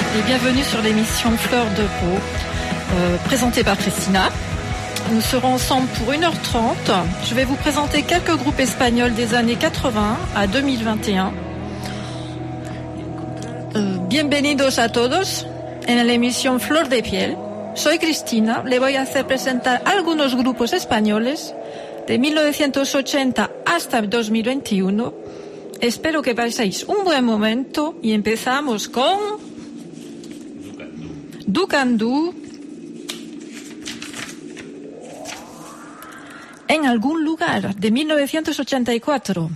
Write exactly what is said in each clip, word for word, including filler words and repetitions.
et bienvenue sur l'émission Fleur de Pau, euh, présentée par Christina. Nous serons ensemble pour une heure trente. Je vais vous présenter quelques groupes espagnols des années quatre-vingts à deux mille vingt et un. Euh, bienvenidos a todos en la emisión Flor de Piel. Soy Cristina, le voy a hacer presentar algunos grupos españoles de mil novecientos ochenta hasta dos mil veintiuno. Espero que paséis un buen momento y empezamos con Ducandú. En algún lugar, de mil novecientos ochenta y cuatro.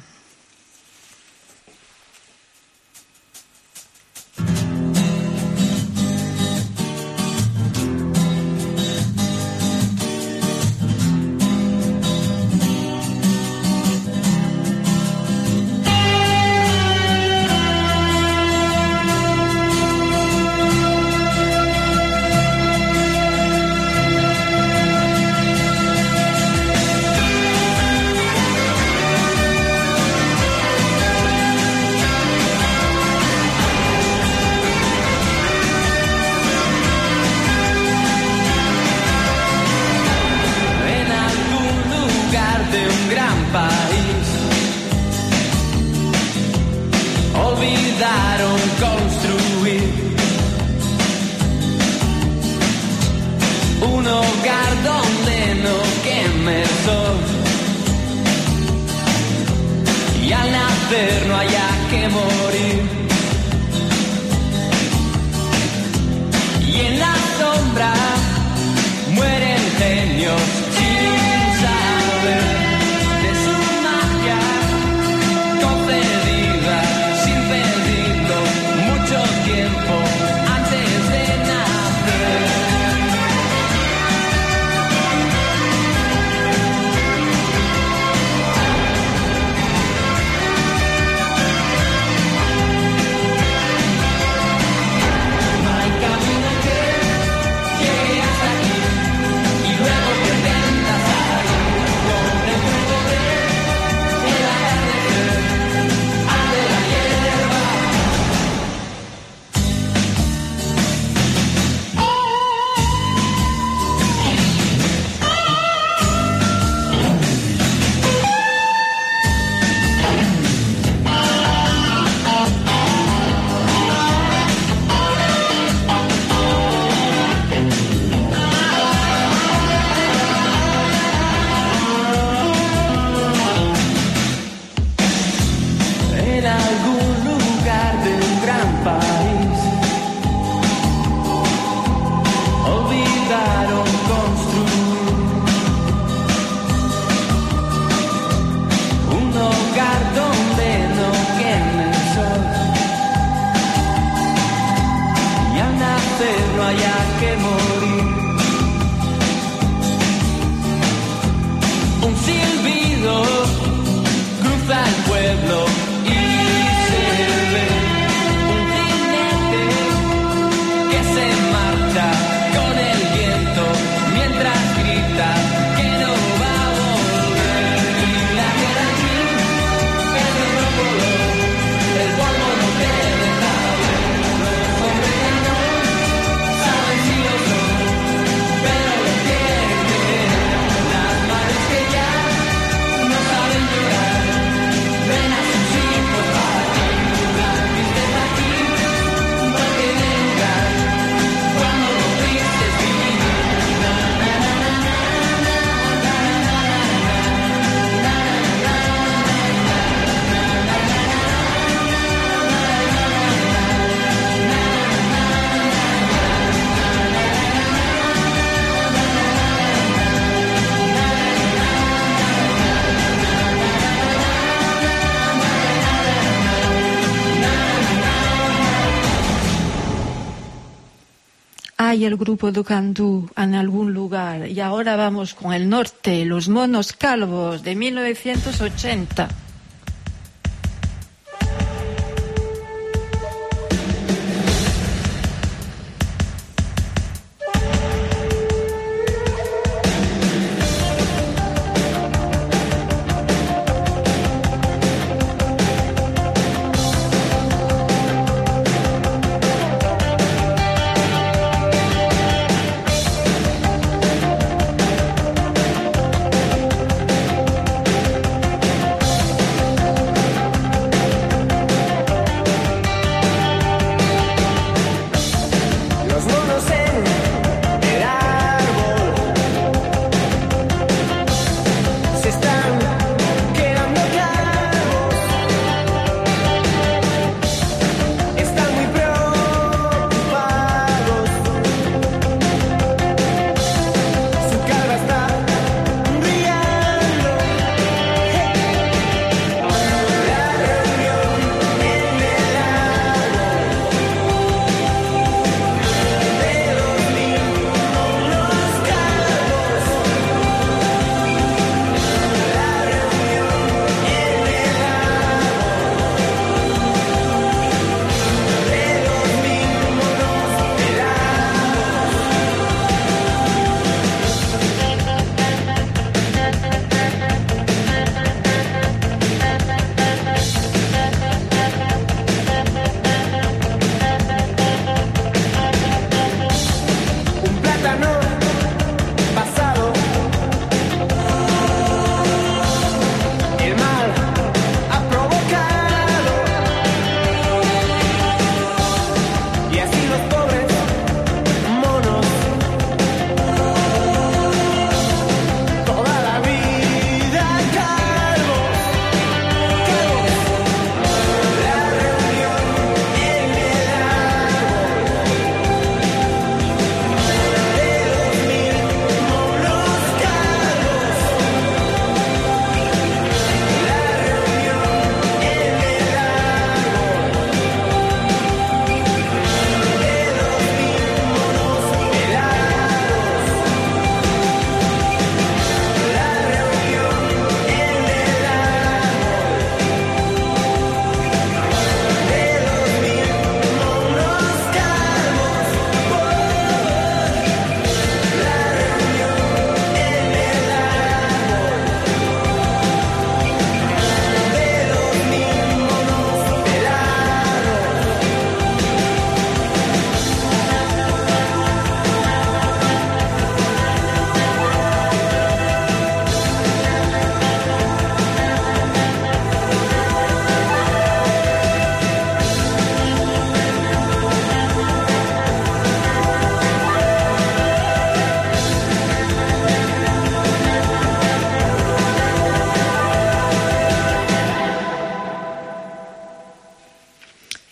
Hay el grupo Ducandú en algún lugar. Y ahora vamos con el norte, los Monos Calvos de mil novecientos ochenta.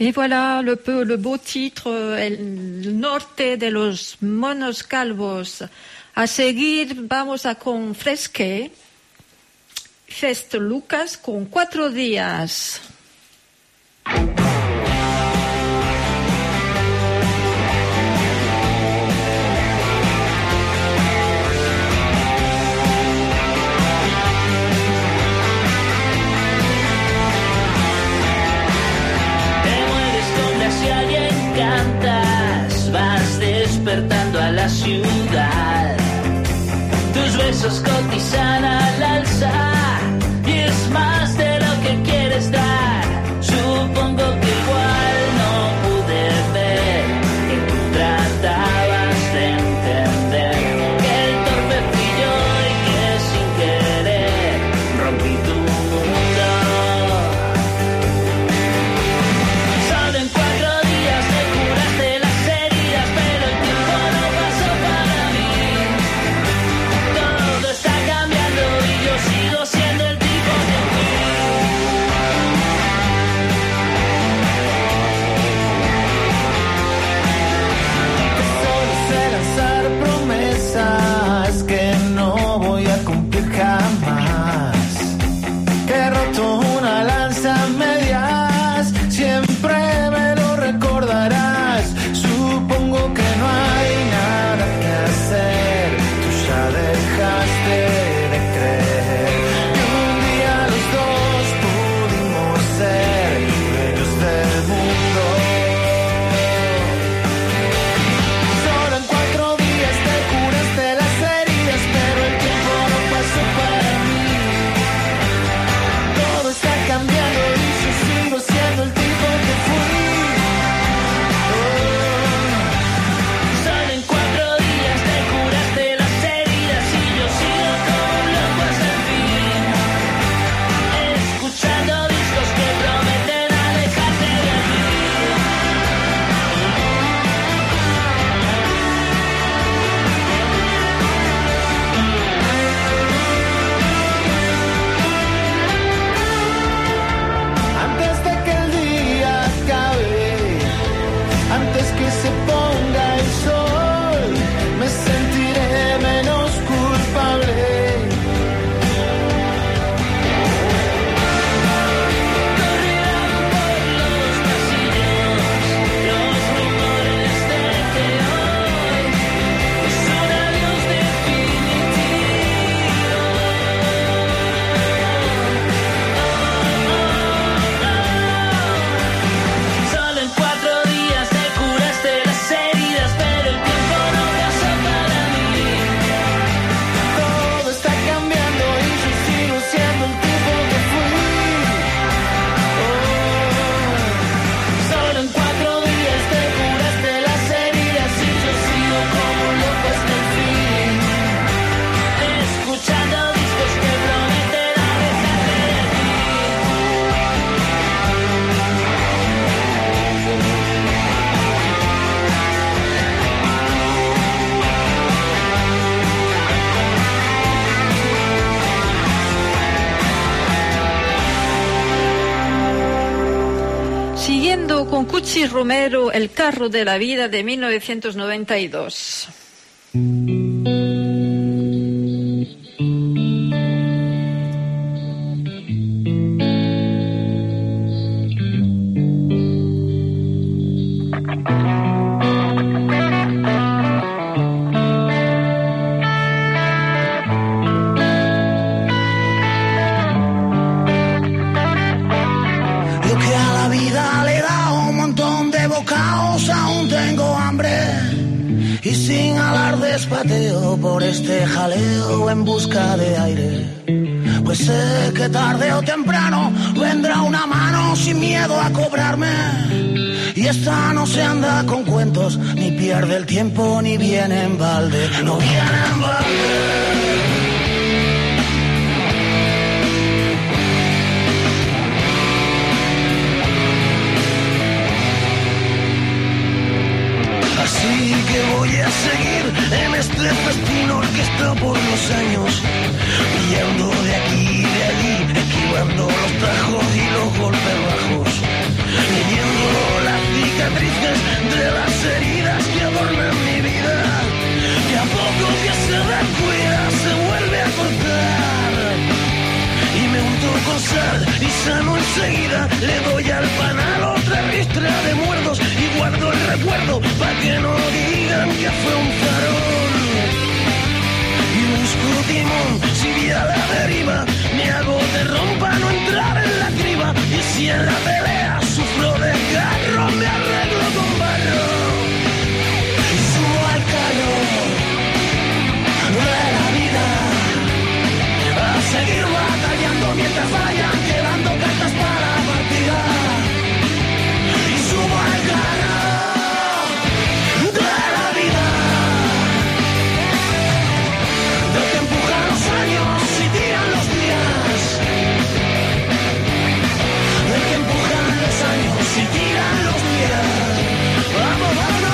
Et voilà le, peu, le beau titre, El norte de los monos calvos. A seguir vamos a con Fresque, Fest Lucas con Cuatro días. Cantas, vas despertando a la ciudad. Tus besos cotizan al alza y es más de lo que quieres dar. Supongo que igual no pude ver que tú tratabas de entender que el torpe fui yo y que sin querer rompí tu mundo. Solo en cuatro días te curaste las heridas, pero el tiempo no pasó para mí. Todo está cambiando y yo sigo siendo el tipo que fui. Solo sé lanzar promesas que no voy a cumplir jamás. Que he roto una lanza a medias, siempre me lo recordarás. Supongo que no hay nada que hacer, tú ya dejaste de creer que un día los dos pudimos ser dueños del mundo. Solo en cuatro días te curaste las heridas, pero el tiempo no pasó para mí. Todo está cambiando y yo sigo siendo el tipo que fui. Solo en cuatro días te curaste las heridas y yo sigo como un loco hasta el fin. Escuchando discos que prometen alejarte de mí. Antes de que el día acabe, antes que se ponga el sol, me sentiré menos culpable. Correrán por los pasillos los rumores de que hoy es un adiós definitivo. Solo en cuatro días te curaste las heridas, pero el tiempo no pasó para mí. Todo está cambiando y yo sigo siendo el tipo que fui. Solo en cuatro días te curaste las heridas y yo sigo como un loco hasta el fin. Escuchando discos que prometen alejarte de ti. Siguiendo con Cuchi Romero, El carro de la vida de mil novecientos noventa y dos. Yo que a la vida le he dado un montón de bocados, aún tengo hambre. Y sin alardes pateo por este jaleo en busca de aire. Pues sé que tarde o temprano vendrá una mano sin miedo a cobrarme. Y esta no se anda con cuentos, ni pierde el tiempo, ni viene en balde. No viene en balde. Así que voy a seguir en este festín orquesta por los años, pillando de aquí y de allí, esquivando los tajos y los golpes bajos, viviendo enseguida le doy al panal otra ristra de muertos y guardo el recuerdo para que no digan que fue un farol. Y busco timón, si vi a la deriva, me hago de ron para no entrar en la criba. Y si en la pelea sufro de carro, me arreglo con barro. Y subo al carro de la vida a seguir batallando mientras vayan quedando cartas para la partida. Y subo al carro de la vida, del que empujan los años y tiran los días, del que empujan los años y tiran los días. ¡Vamos, vamos!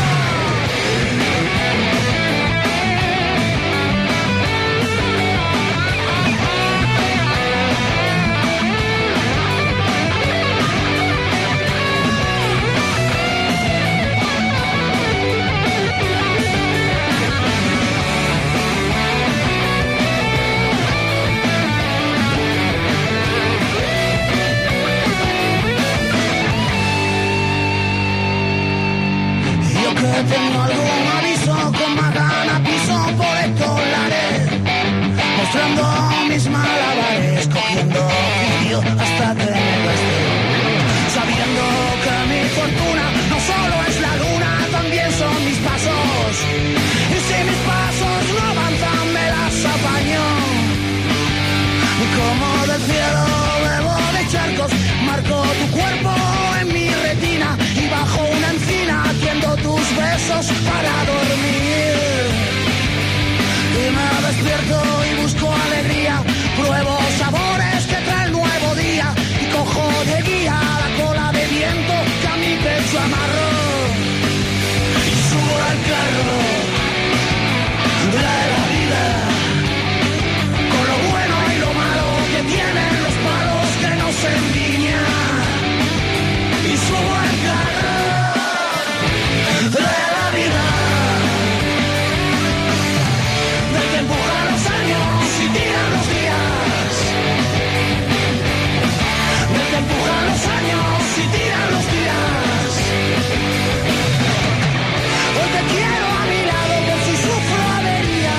Tengo algún aviso, con más gana piso por estos lares, mostrando mis malabares, cogiendo oficio hasta que me gaste, sabiendo que mi fortuna no solo es la luna, también son mis pasos, y si mis pasos no avanzan me las apaño, como del cielo bebo de charcos, marco tu cuerpo en mi retina y bajo una encina atiendo tus besos para dormir. Y me despierto y busco alegría, pruebo sabores que trae el nuevo día y cojo de guía la cola de viento que a mi pecho amarro. Y subo al carro de la vida, con lo bueno y lo malo que tienen los palos que nos enviñan. Y subo al carro de la vida, del que empuja los años y tira los días, del que empuja los años y tira los días. Hoy te quiero a mi lado por si sufro avería.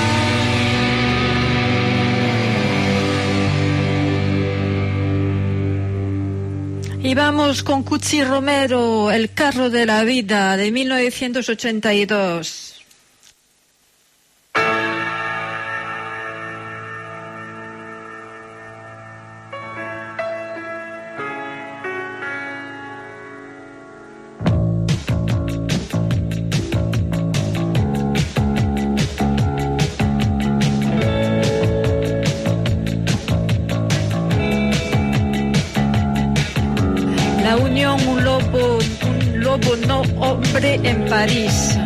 Y vamos con Cuchi Romero, El carro de la vida, de mil novecientos ochenta y dos. La unión, un lobo, un lobo no hombre en París.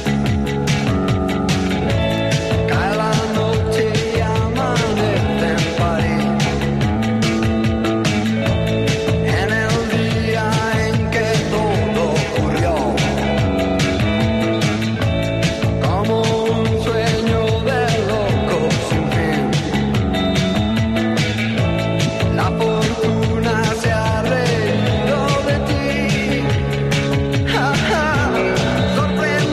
Cae la noche y amanece en París, en el día en que todo ocurrió, como un sueño de loco sin fin. La fortuna se ha reído de ti, ja, ja, sorprendido.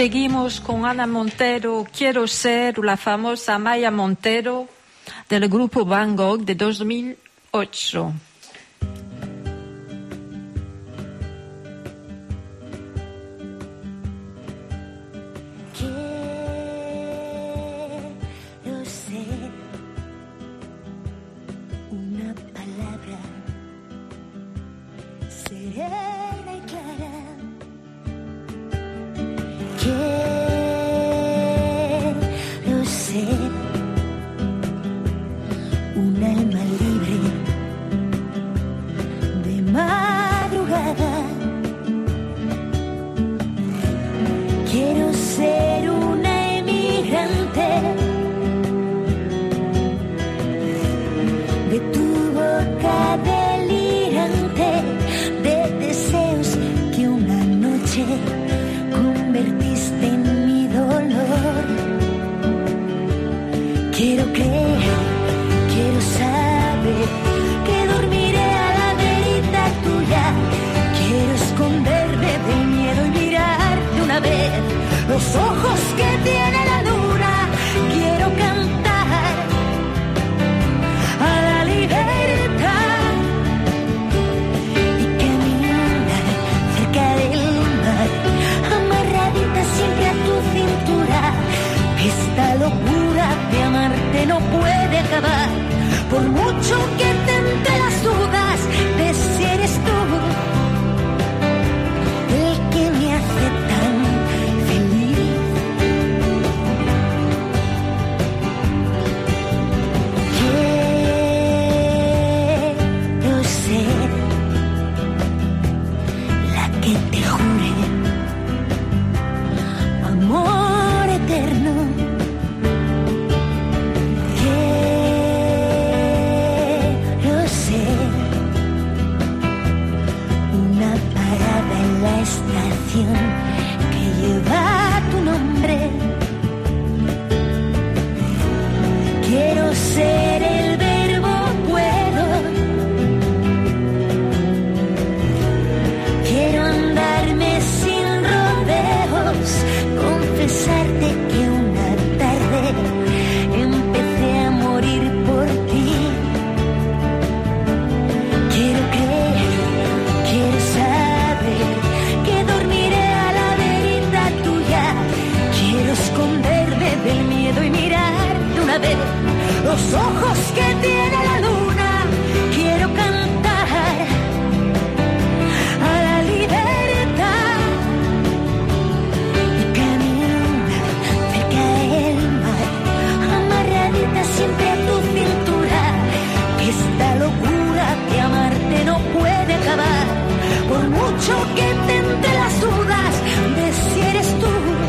seguimos con Ana Montero, Quiero ser, la famosa Maya Montero del grupo Van Gogh de dos mil ocho. Los ojos que tiene la luna, quiero cantar a la libertad y caminar cerca del mar, amarradita siempre a tu cintura. Esta locura de amarte no puede acabar, por mucho que te entre las dudas de si eres tú el que me hace tan que lleva tu nombre. Quiero ser el verbo puedo. Quiero andarme sin rodeos, confesarte que una tarde empecé a morir por ti. Quiero creer, quiero saber que dormiré a la verita tuya. Quiero esconderme del miedo y mirar de una vez los ojos que tiene la luna. Quiero cantar a la libertad y caminar cerca del mar, amarradita siempre a tu cintura. Que esta locura de amarte no puede acabar, por mucho que te entre las dudas de si eres tú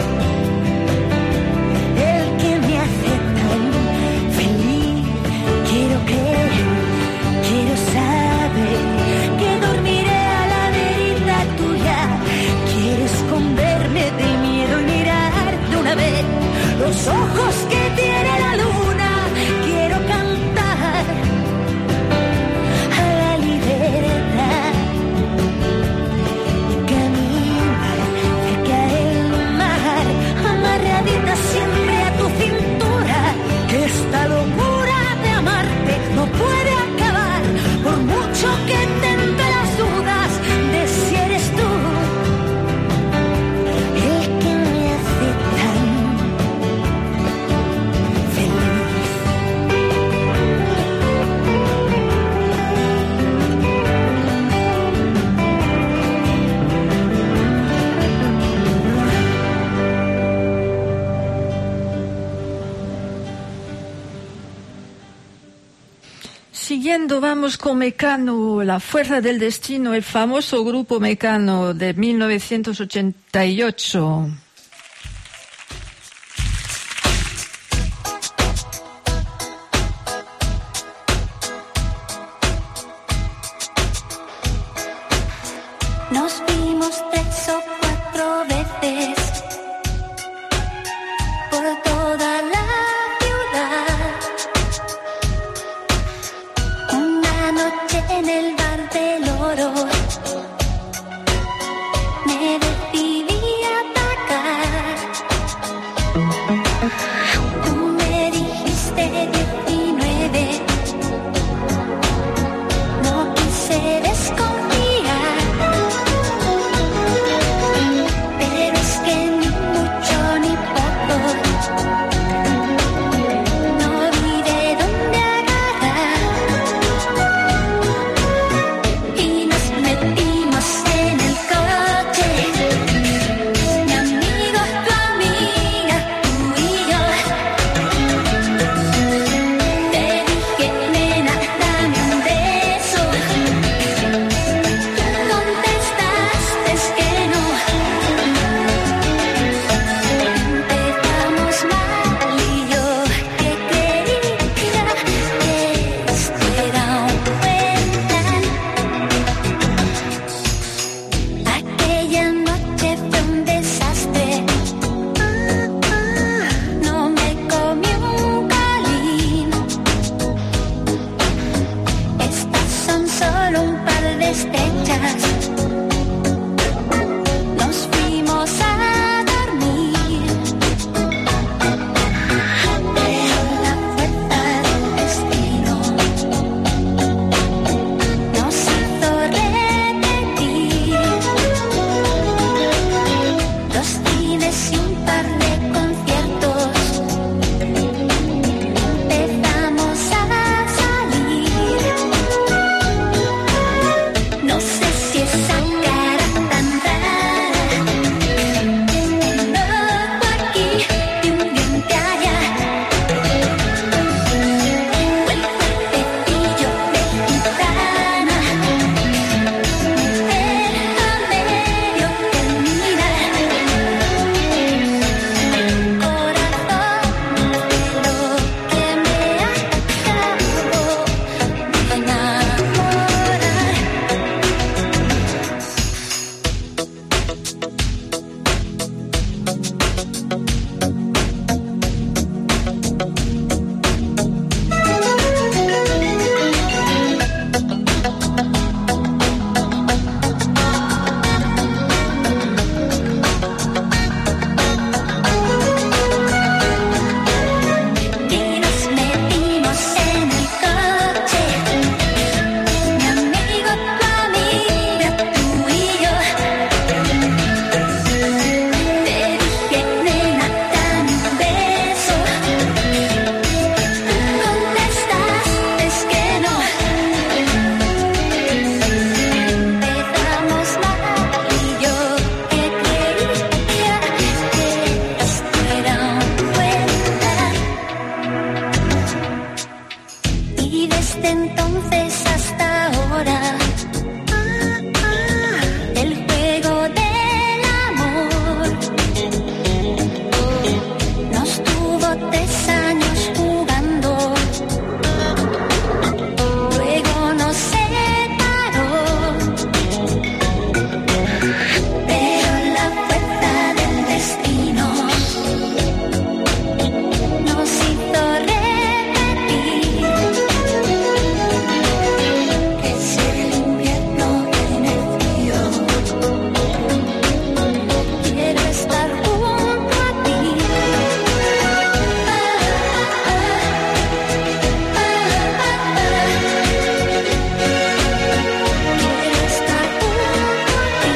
el que me hace tan feliz. Quiero creer, quiero saber que dormiré a la verita tuya. Quiero esconderme del miedo y mirar de una vez los ojos que tiene la luna. Quiero cantar a la libertad, siempre a tu cintura. Que esta locura de amarte no puede acabar, por mucho que te entre las dudas de si eres tú el que me hace tan feliz. Siguiendo, vamos con Mecano, La Fuerza del Destino, el famoso grupo Mecano de mil novecientos ochenta y ocho. Nos vimos tres o cuatro veces por toda la ciudad. Una noche en el bar del Oro me decidí a atacar. solo un par de estrellas. Nos fuimos a dormir. Pero la fuerza del destino nos hizo repetir dos cines y un par de conciertos. Empezamos a salir. No sé si esa cara tan rara, un ojo aquí y un diente allá, o el fuertecillo de gitana, déjame yo terminar. Corazón de lo que me acabo de enamorar. Y nos metimos en el coche, mi amigo, tu amiga, tú y yo. Te dije, nena, dame un beso. Tú contestaste que no. Empezamos mal y yo que creía que esto era un cuento. Y desde entonces hasta ahora, el juego del amor nos tuvo tres años jugando. Luego nos separó, pero la fuerza del destino nos hizo repetir. Es el invierno en el frío. Quiero estar junto a ti. Quiero estar junto a ti.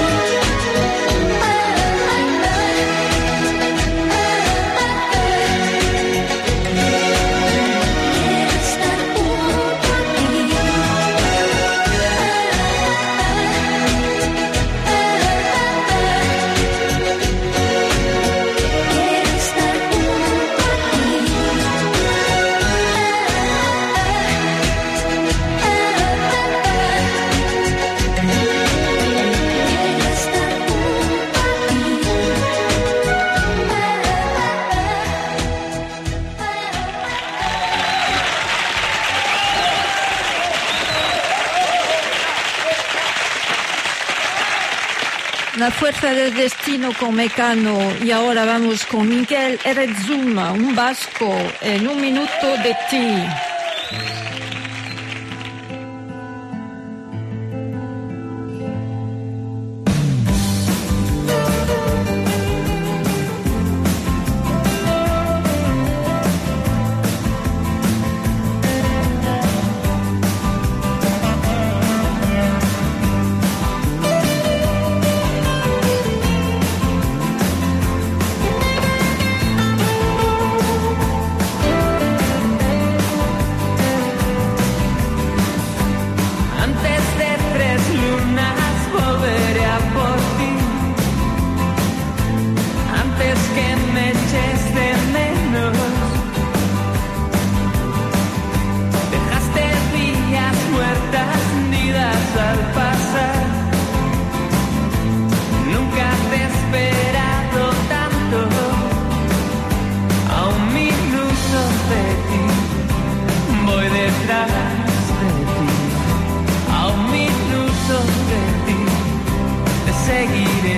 Quiero estar junto a ti. Quiero estar junto a ti. Quiero estar junto a La fuerza del destino con Mecano. Y ahora vamos con Miguel Erezuma, un vasco, en un minuto de ti. Antes de tres lunas volveré a por ti. Antes que me eches de menos. Dejaste vías muertas nidas al pasar. Nunca te he esperado tanto. A un minuto de ti voy detrás de ti. A un minuto de ti te seguiré.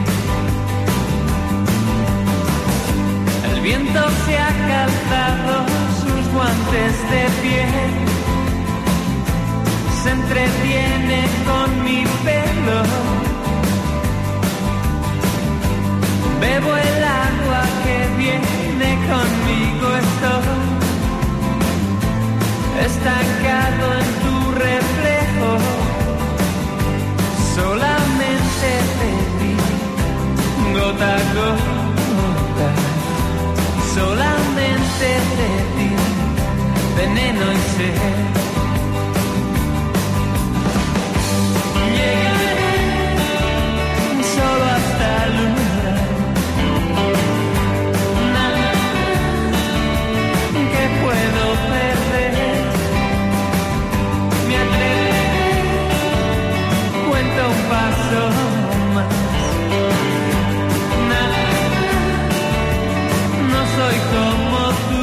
El viento se ha calzado sus guantes de piel. se entretiene con mi pelo. Bebo el agua que viene conmigo, estoy estancado en tu reflejo. Solamente te vi, gota a gota. Solamente te vi, veneno y sed. Llegaré solo hasta el umbral. Nada que puedo perder. Me atreveré, cuento un paso más. Nada, no soy como tú.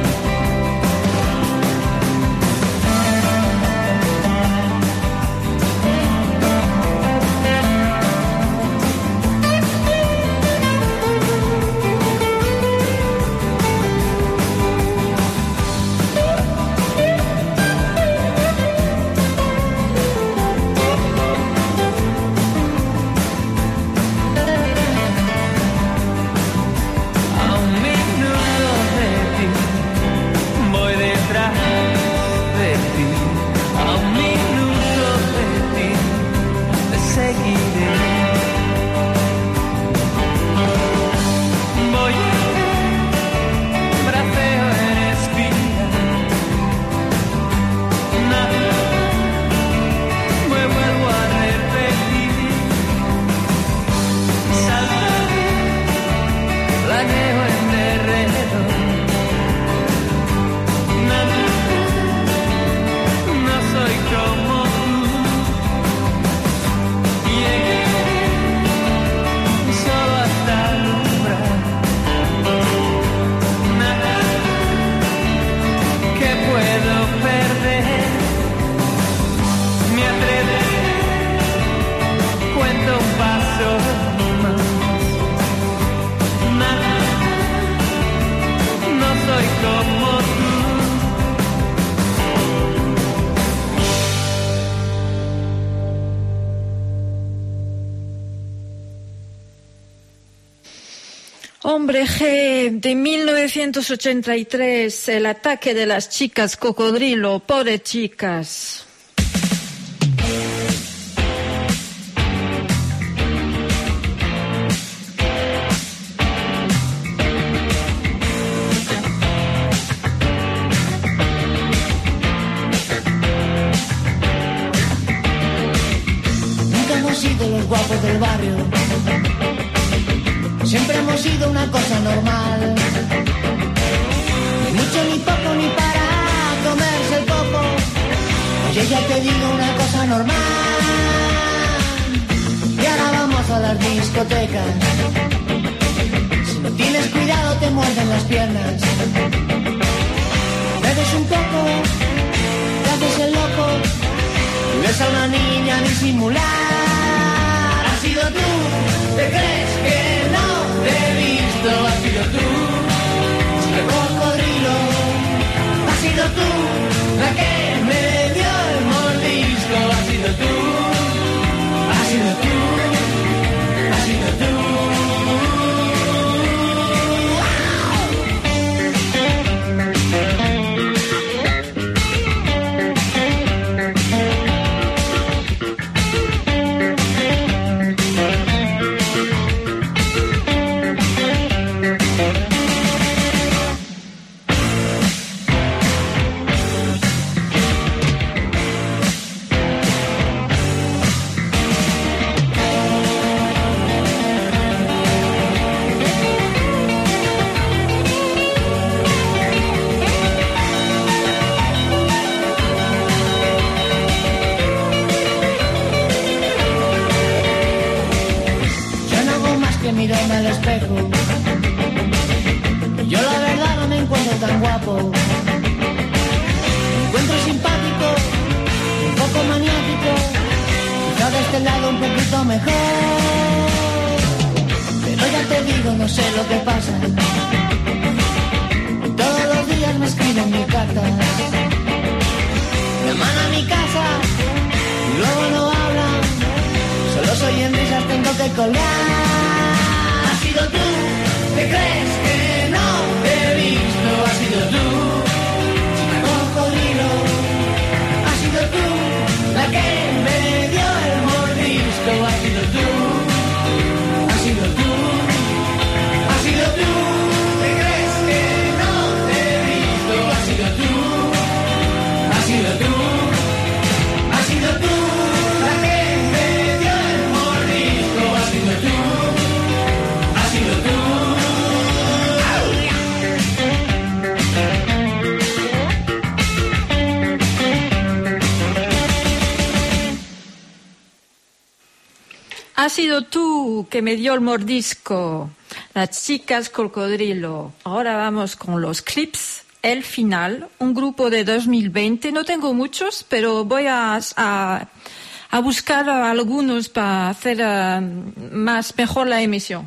Hombre G, de mil novecientos ochenta y tres, el ataque de las chicas cocodrilo, pobres chicas. Nunca hemos sido los guapos del barrio. Siempre hemos sido una cosa normal. Ni mucho, ni poco, ni para comerse el coco. Oye, ya te digo una cosa normal. Y ahora vamos a las discotecas. Si no tienes cuidado te muerden las piernas. Bebes un poco, te haces el loco. Y ves a una niña disimular. Has sido tú, te crees que no te he visto, has sido tú, el cocodrilo, has sido tú, la que me dio el mordisco, has sido tú, has sido tú, has sido tú. Mirarme al espejo, yo la verdad no me encuentro tan guapo. Me encuentro simpático, un poco maniático, quizá de este lado un poquito mejor. Pero ya te digo, no sé lo que pasa. Todos los días me escriben mis cartas. Llaman a mi casa Ha sido tú que me dio el mordisco. Las chicas cocodrilo. Ahora vamos con los clips. El final, un grupo de dos mil veinte. No tengo muchos, pero voy a, a, a buscar algunos para hacer uh, más mejor la emisión.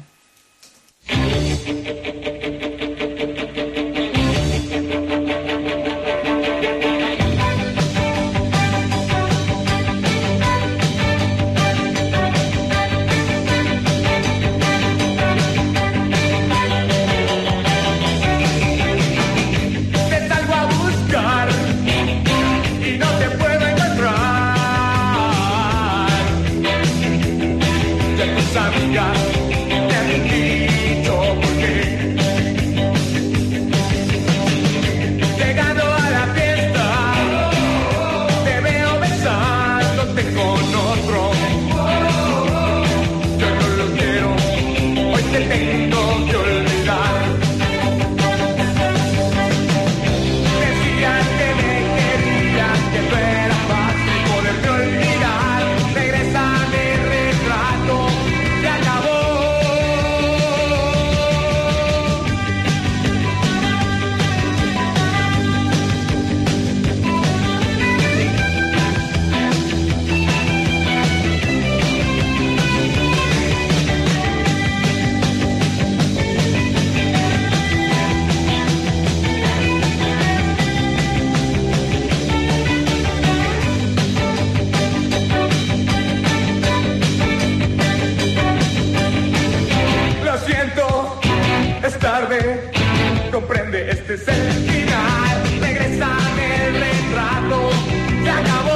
Comprende, este es el final. Regrésame el retrato, se acabó.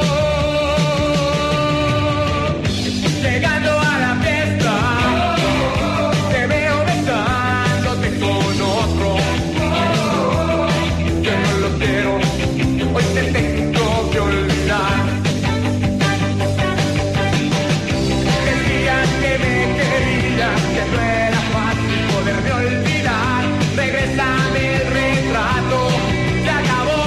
Llegando a la fiesta, te veo besándote con otro. Yo no lo quiero, hoy te tengo que olvidar. Decían que me querías, que no era fácil poderme olvidar. Regrésame el retrato, se acabó.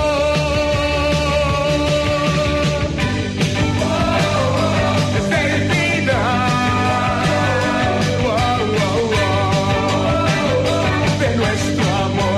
Es el final, wow, wow, wow, de nuestro amor.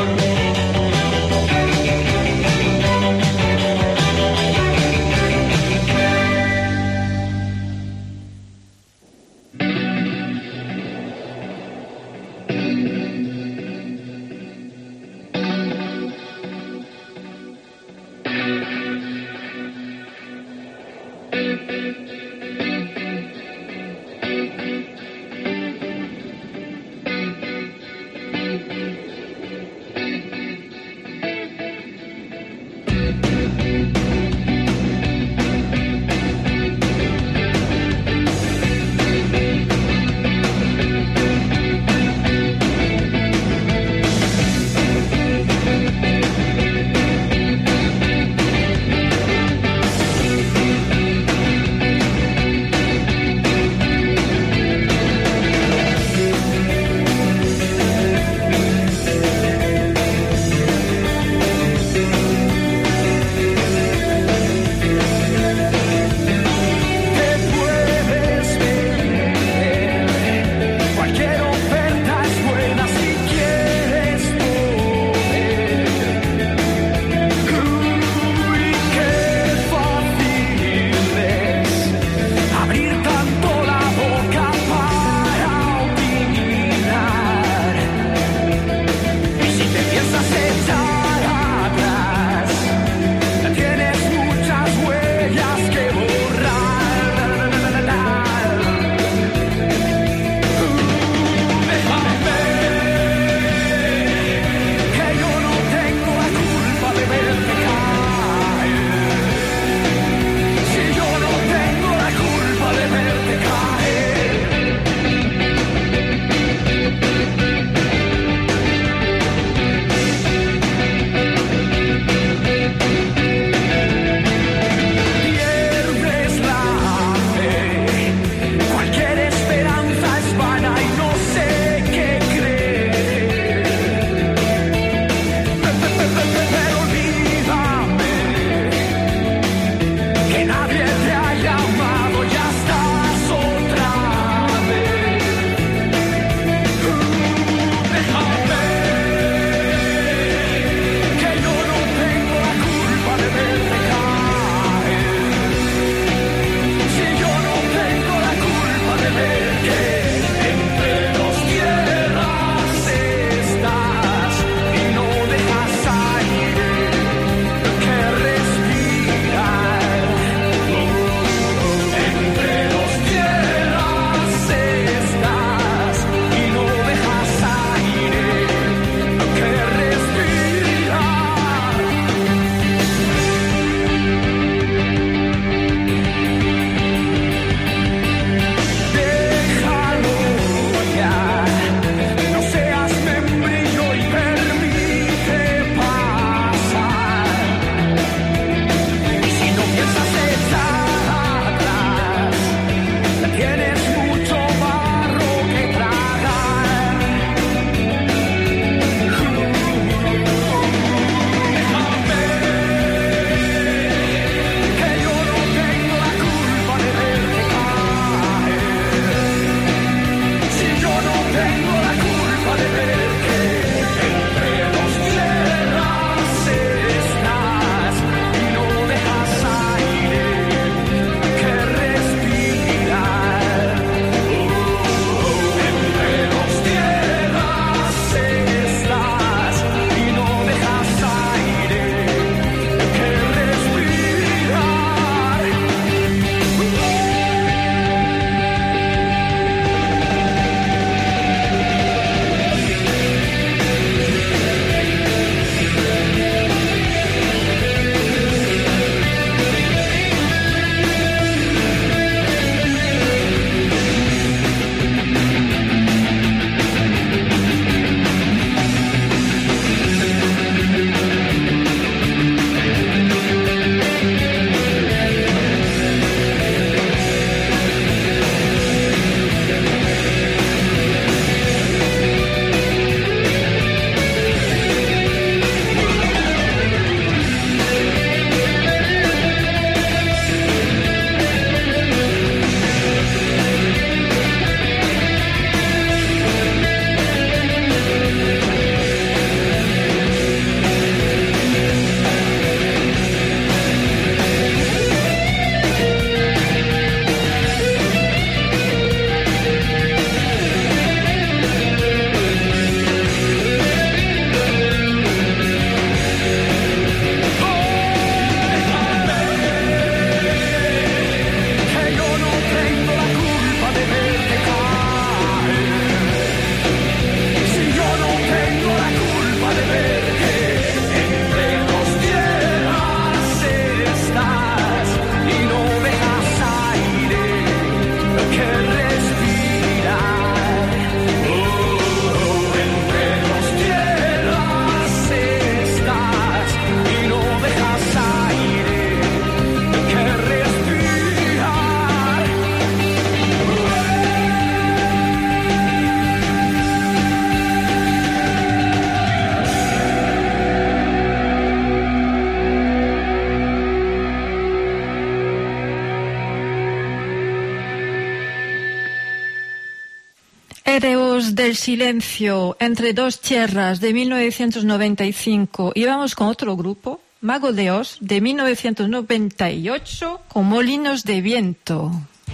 Héroes del Silencio, Entre dos Tierras, de mil novecientos noventa y cinco. Y vamos con otro grupo, Mago de Oz, de mil novecientos noventa y ocho, con Molinos de Viento.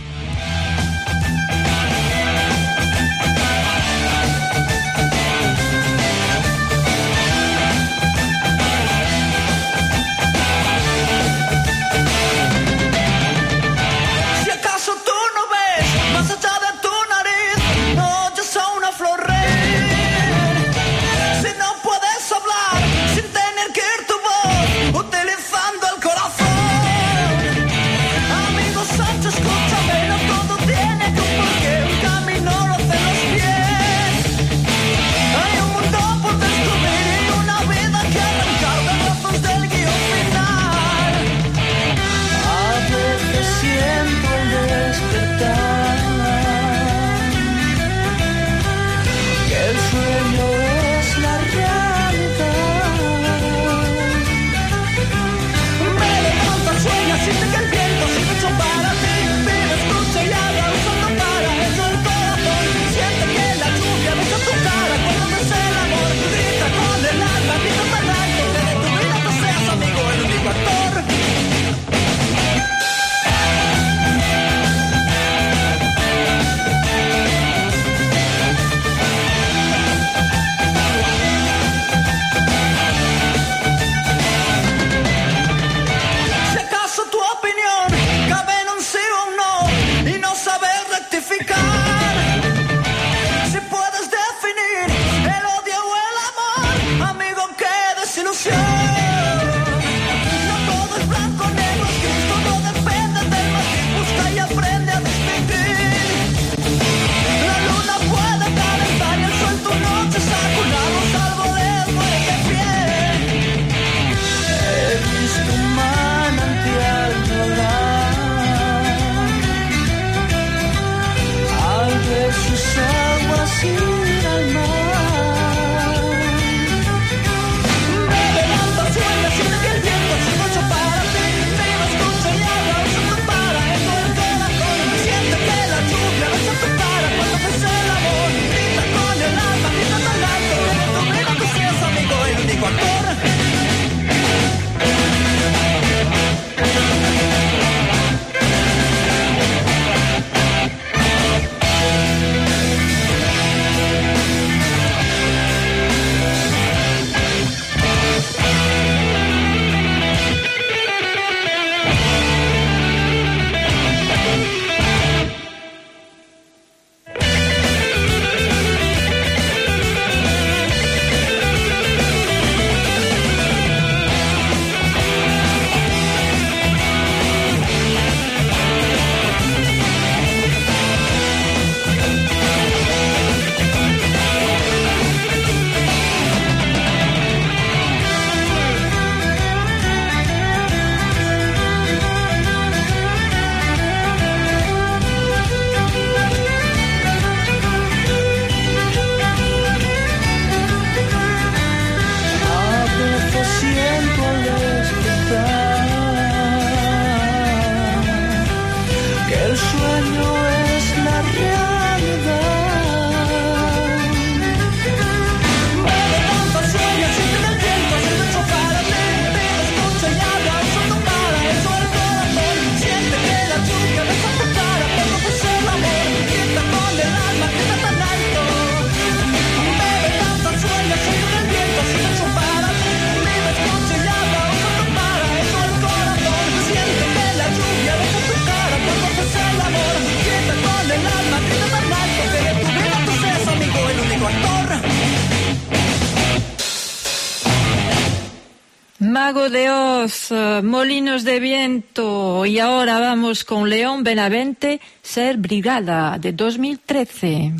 Mago de Oz, Molinos de Viento, y ahora vamos con León Benavente, Ser Brigada, de dos mil trece.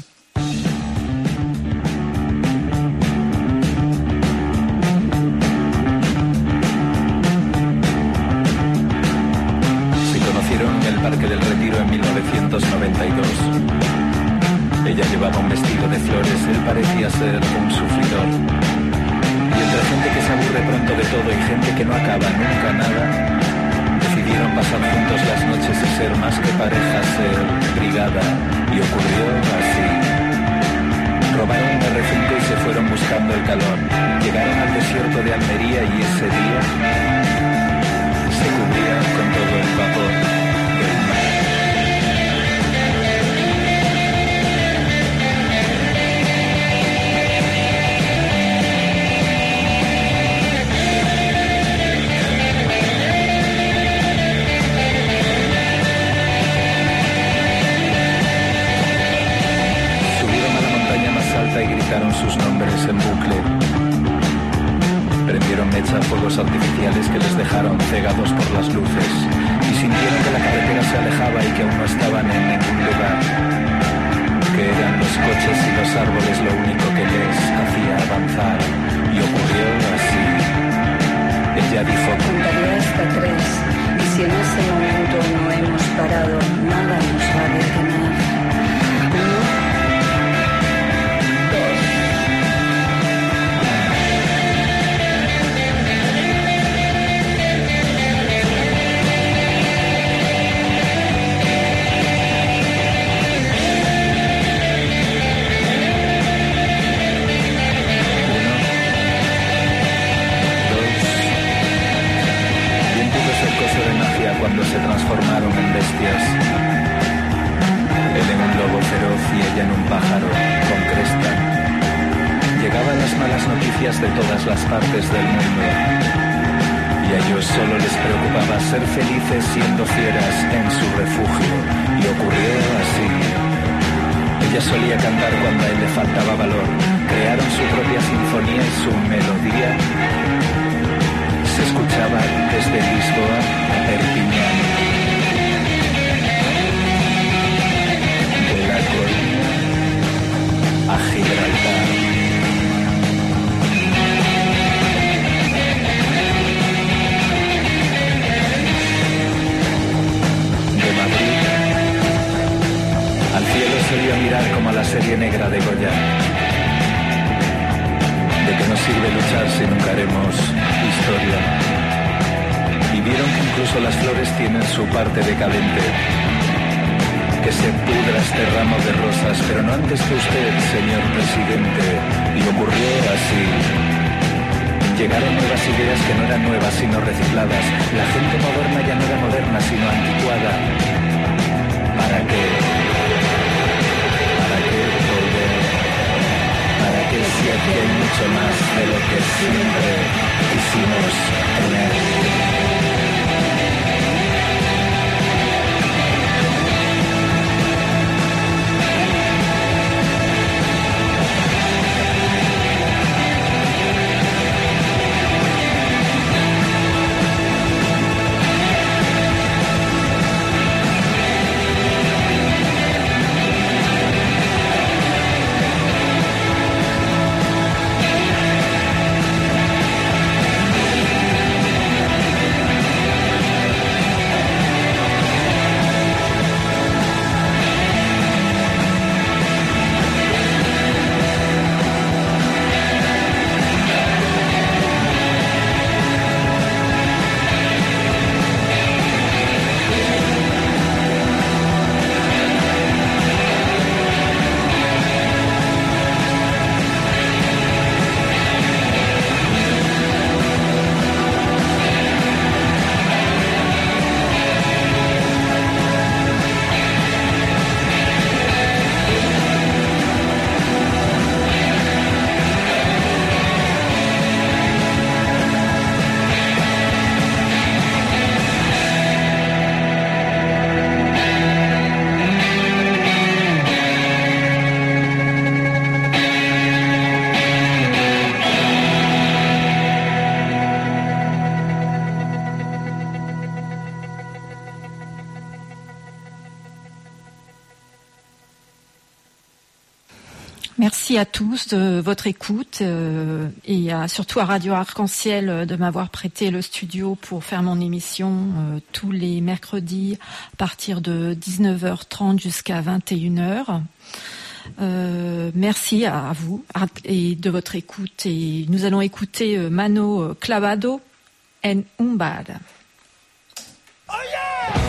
Se conocieron en el Parque del Retiro en mil novecientos noventa y dos. Ella llevaba un vestido de flores, él parecía ser un sufridor. Y entre gente que se aburre pronto de todo y gente que no acaba nunca nada, decidieron pasar juntos las noches y ser más que pareja, ser brigada. Y ocurrió así. robaron un erre cinco y se fueron buscando el calor. Llegaron al desierto de Almería y ese día se cubrían con todo el vapor del mar. Y gritaron sus nombres en bucle. Prendieron mecha fuegos artificiales que les dejaron cegados por las luces y sintieron que la carretera se alejaba y que aún no estaban en ningún lugar, que eran los coches y los árboles lo único que les hacía avanzar. Y ocurrió así. Ella dijo: contaré hasta tres, y si en ese momento no hemos parado, nada nos va a detener. Cuando se transformaron en bestias, él en un lobo feroz y ella en un pájaro con cresta. Llegaban las malas noticias de todas las partes del mundo y a ellos solo les preocupaba ser felices siendo fieras en su refugio, y ocurrió así. Ella solía cantar cuando a él le faltaba valor. Crearon su propia sinfonía y su melodía se escuchaba desde Lisboa a Perpiñán, de la colina a Gibraltar. De Madrid al cielo solía mirar como a la serie negra de Goya. ¿De qué nos sirve luchar si nunca haremos historia? Y vieron que incluso las flores tienen su parte decadente. Que se pudra este ramo de rosas, pero no antes que usted, señor presidente. Y ocurrió así. Llegaron nuevas ideas que no eran nuevas sino recicladas. La gente moderna ya no era moderna sino anticuada. ¿Para qué? ¿Para qué volver? ¿Para qué si aquí hay mucho más de lo que siempre quisimos tener? Merci à tous de votre écoute euh, et à, surtout à Radio Arc-en-Ciel de m'avoir prêté le studio pour faire mon émission euh, tous les mercredis à partir de dix-neuf heures trente jusqu'à vingt et une heures. Euh, merci à vous et de votre écoute. Et nous allons écouter euh, Mano Clavado en Umbada. Oh yeah!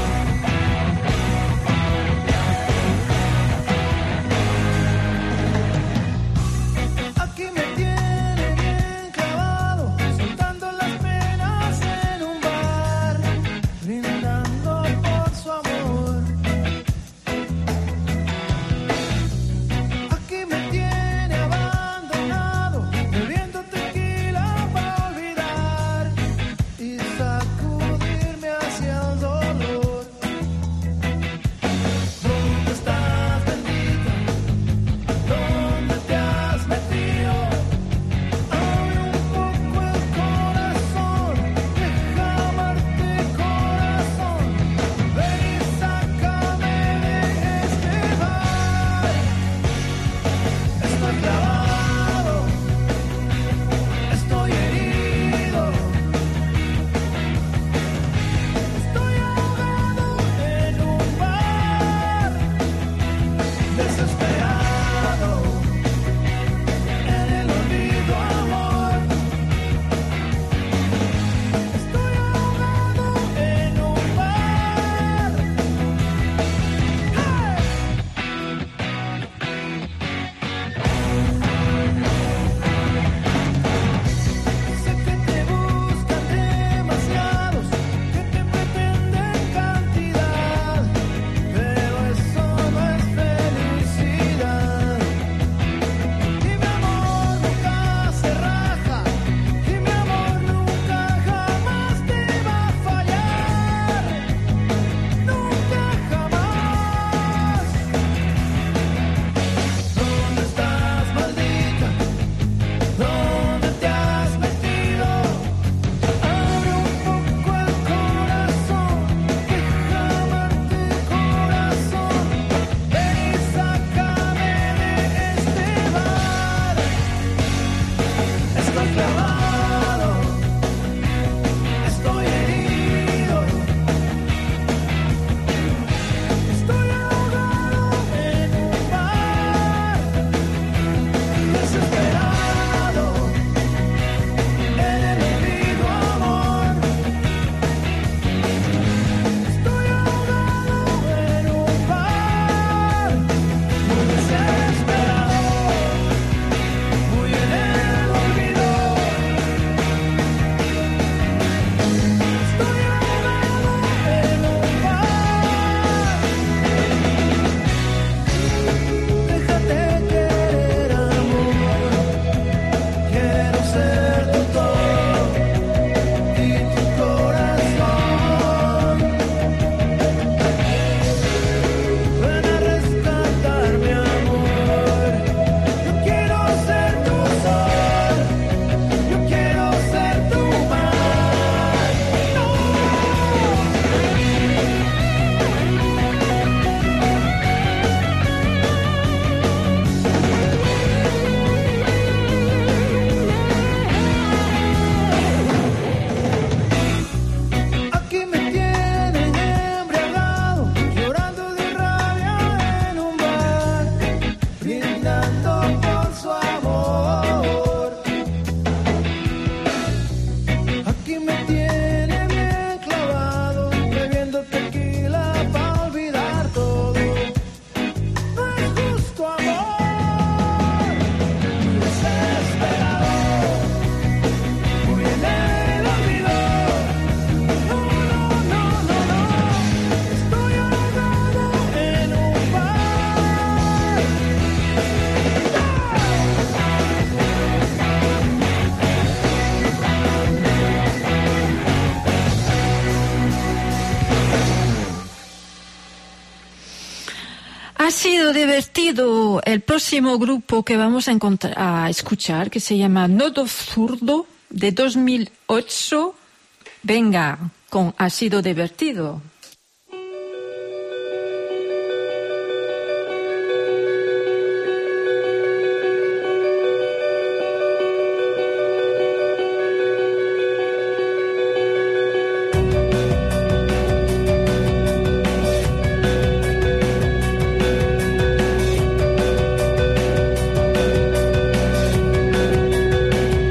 Ha sido divertido el próximo grupo que vamos a, encontrar, a escuchar, que se llama Nodo Zurdo, de dos mil ocho. Venga, con Ha sido divertido.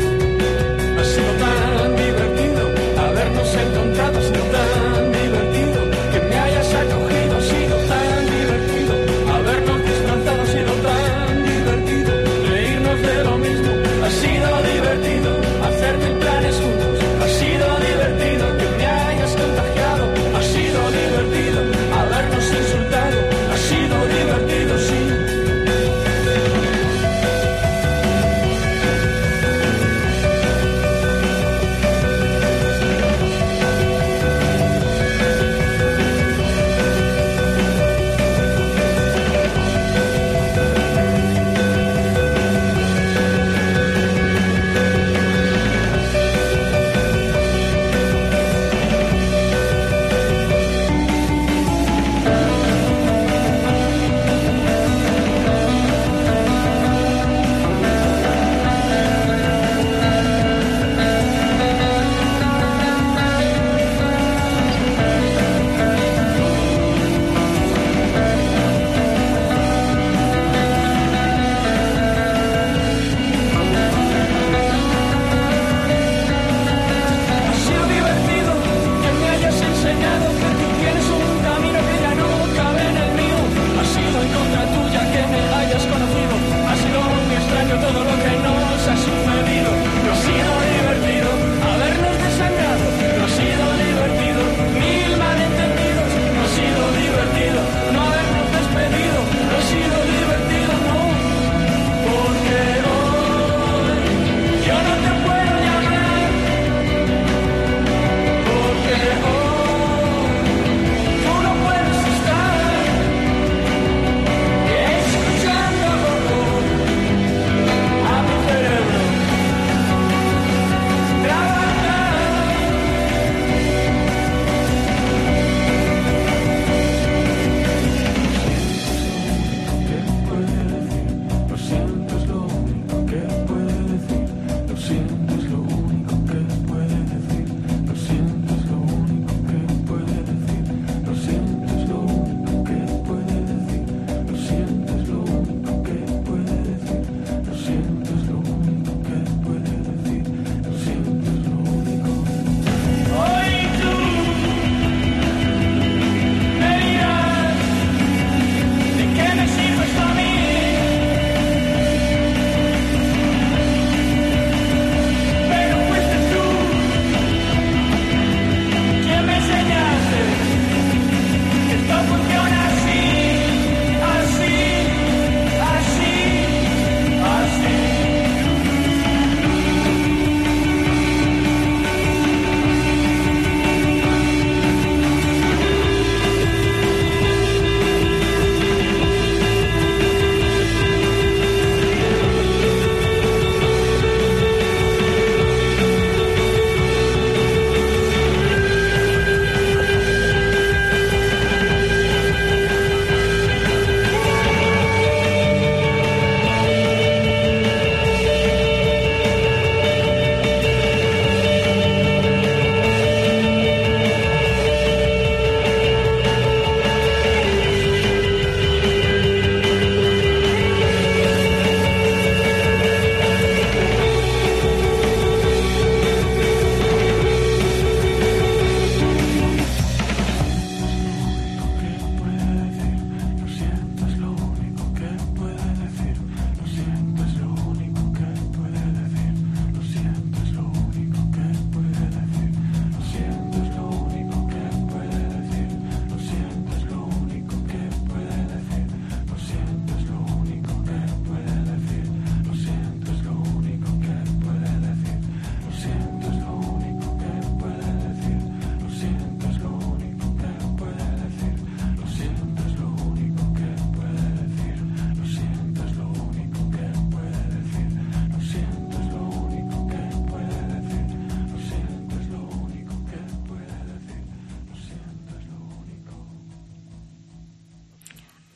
Ha sido tan divertido habernos encontrado, ha sido tan divertido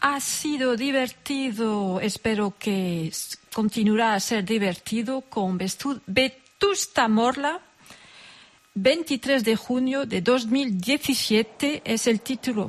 ha sido divertido, espero que continuará a ser divertido con Vetusta Morla. veintitrés de junio de dos mil diecisiete es el título.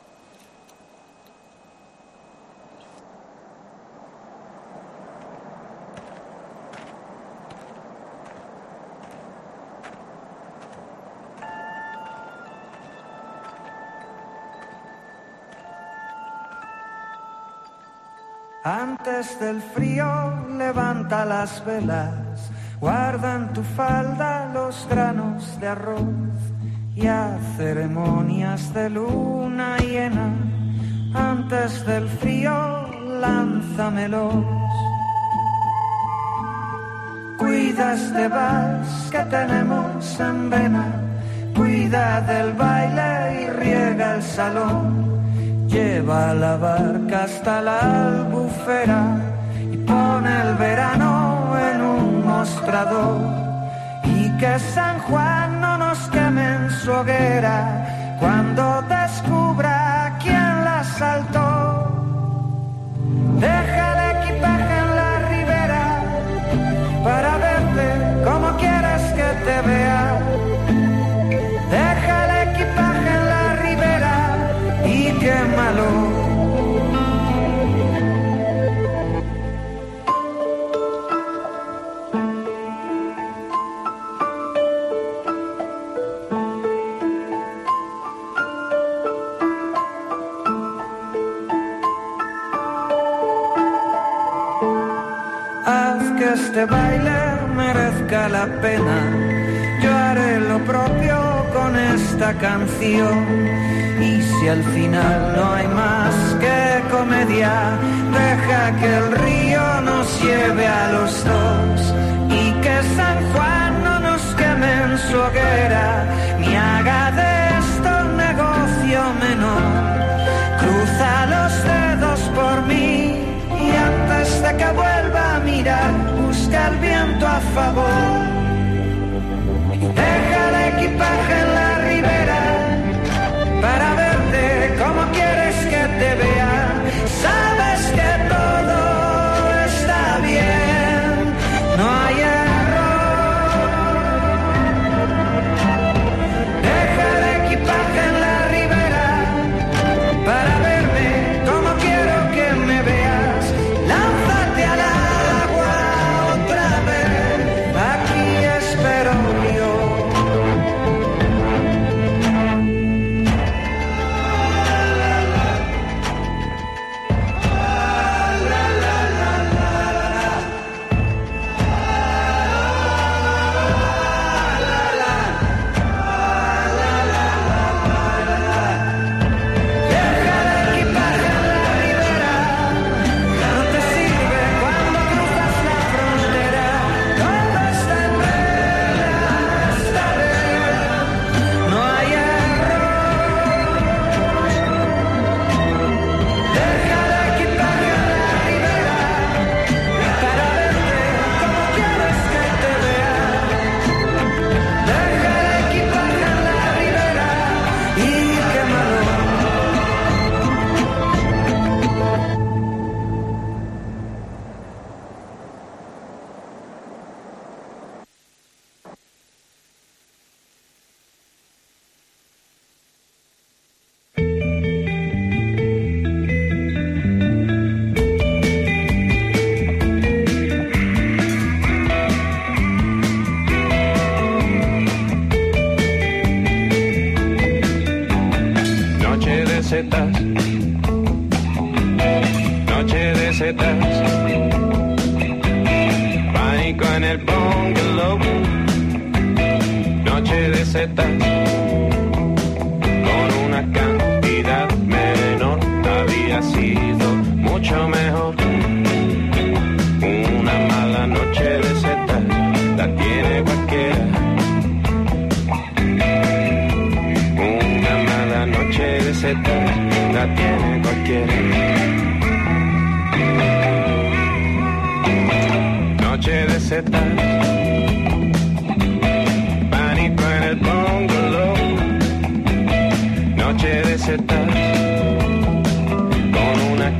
Antes del frío levanta las velas, guarda en tu falda los granos de arroz y a ceremonias de luna llena. Antes del frío lánzamelos. Cuida este vals que tenemos en vena, cuida del baile y riega el salón. Lleva la barca hasta la albufera y pone el verano en un mostrador. Y que San Juan no nos queme en su hoguera cuando descubra quién la asaltó. Deja el equipaje en la ribera para verte como quieres que te vea. Deja el equipaje en la ribera y quémalo. Haz que este baile merezca la pena. Yo haré lo propio con esta canción. Y si al final no hay más que comedia, deja que el río nos lleve a los dos. Y que San Juan no nos queme en su hoguera, ni haga de esto un negocio menor. Cruza los dedos por mí y antes de que vuelva a mirar, busca el viento a favor. Deja el equipaje en la ribera para verte como quieres que te vea. Sabes que todo está bien, no hay error. Deja el equipaje en la ribera para verme como quiero que me veas. Lánzate al agua otra vez, aquí espero yo. Noche de setas, pánico en el bungalow. Noche de setas, con una cantidad menor había sido mucho mejor. Una mala noche de setas la tiene cualquiera. Una mala noche de setas la tiene cualquiera. Noche de setas, pánico en el bungalow. Noche de setas, con una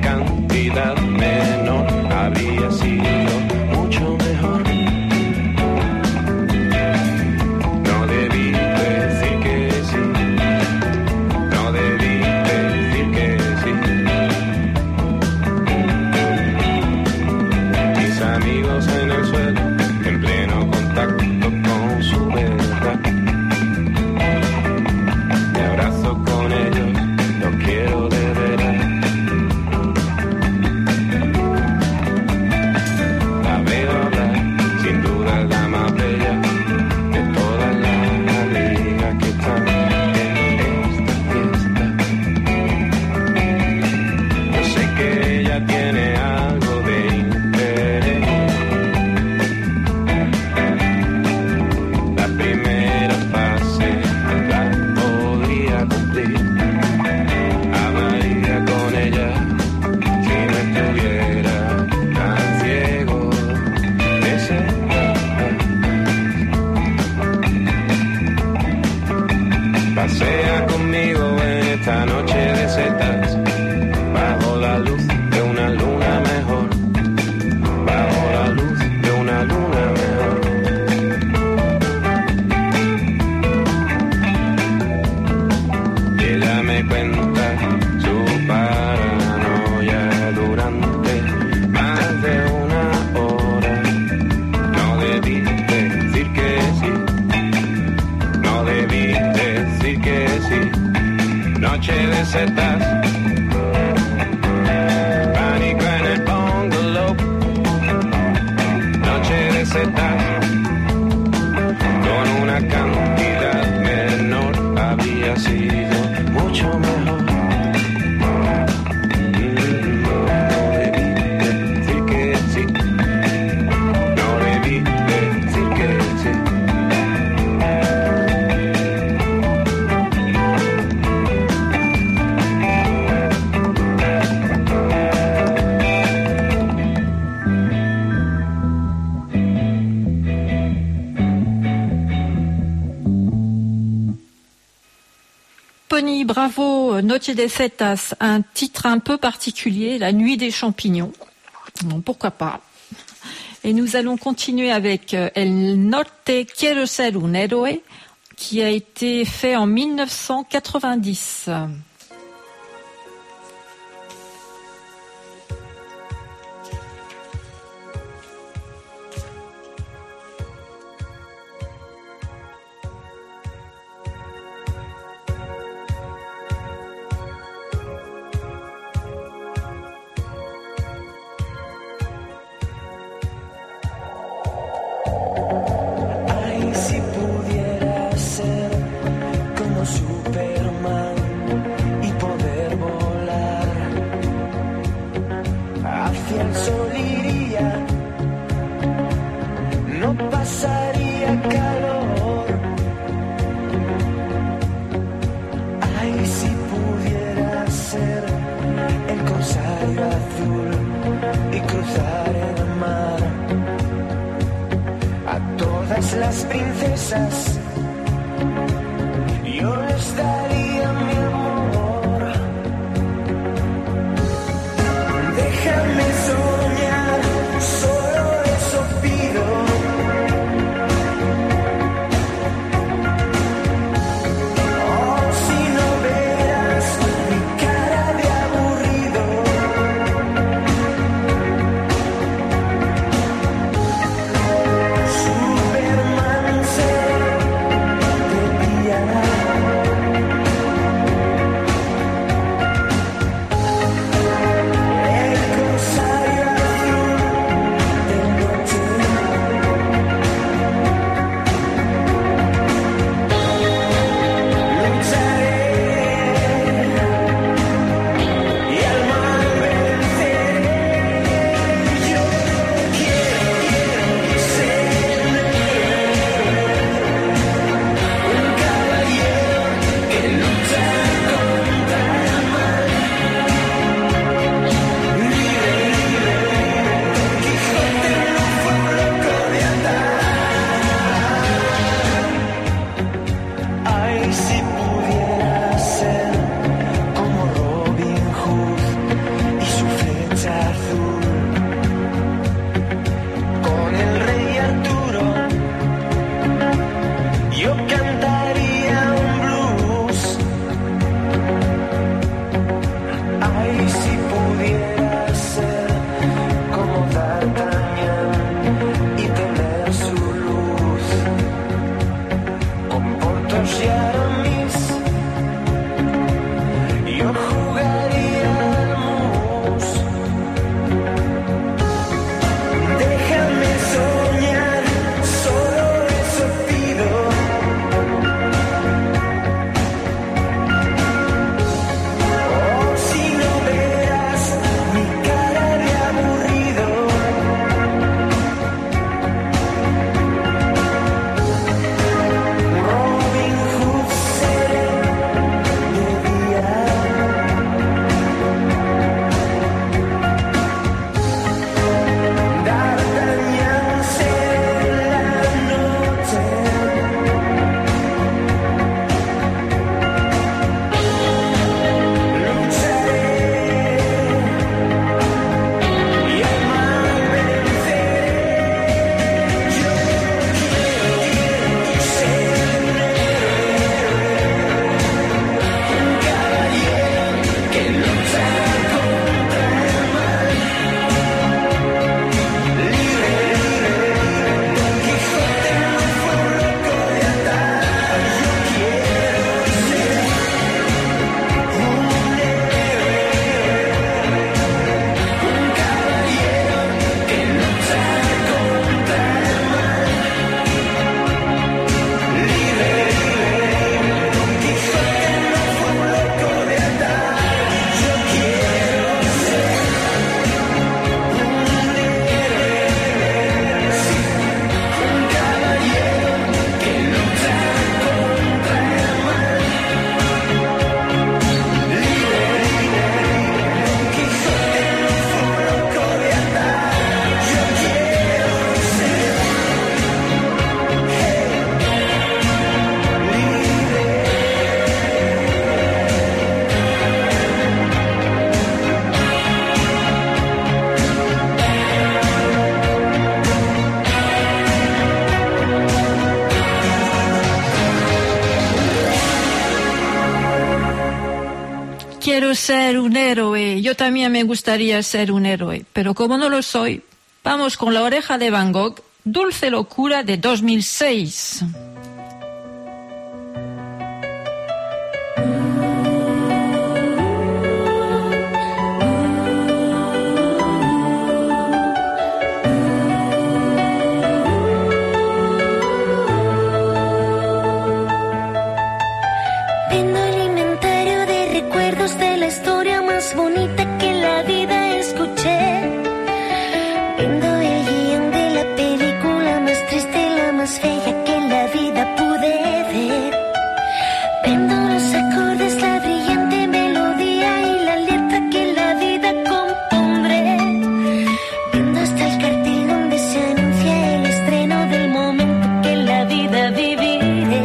Johnny Bravo, Noche de Cetas, un titre un peu particulier, La Nuit des Champignons. Bon, pourquoi pas. Et nous allons continuer avec El Norte Quiero Ser un Héroe, qui a été fait en mille neuf cent quatre-vingt-dix. Superman y poder volar hacia el sol iría, no pasaría calor. Ay, si pudiera ser el corsario azul y cruzar el mar, a todas las princesas yo les daría mi amor. Déjame soñar, solo eso pido. Oh, si no verás mi cara de aburrido. Superman se de día. Mi Ser un héroe. Yo también me gustaría ser un héroe, pero como no lo soy, vamos con La oreja de Van Gogh, Dulce locura de dos mil seis. Bonita que en la vida escuché, viendo el guión de la película más triste, la más fea que en la vida pude ver, viendo los acordes, la brillante melodía y la letra que en la vida compondré, viendo hasta el cartel donde se anuncia el estreno del momento que en la vida viviré.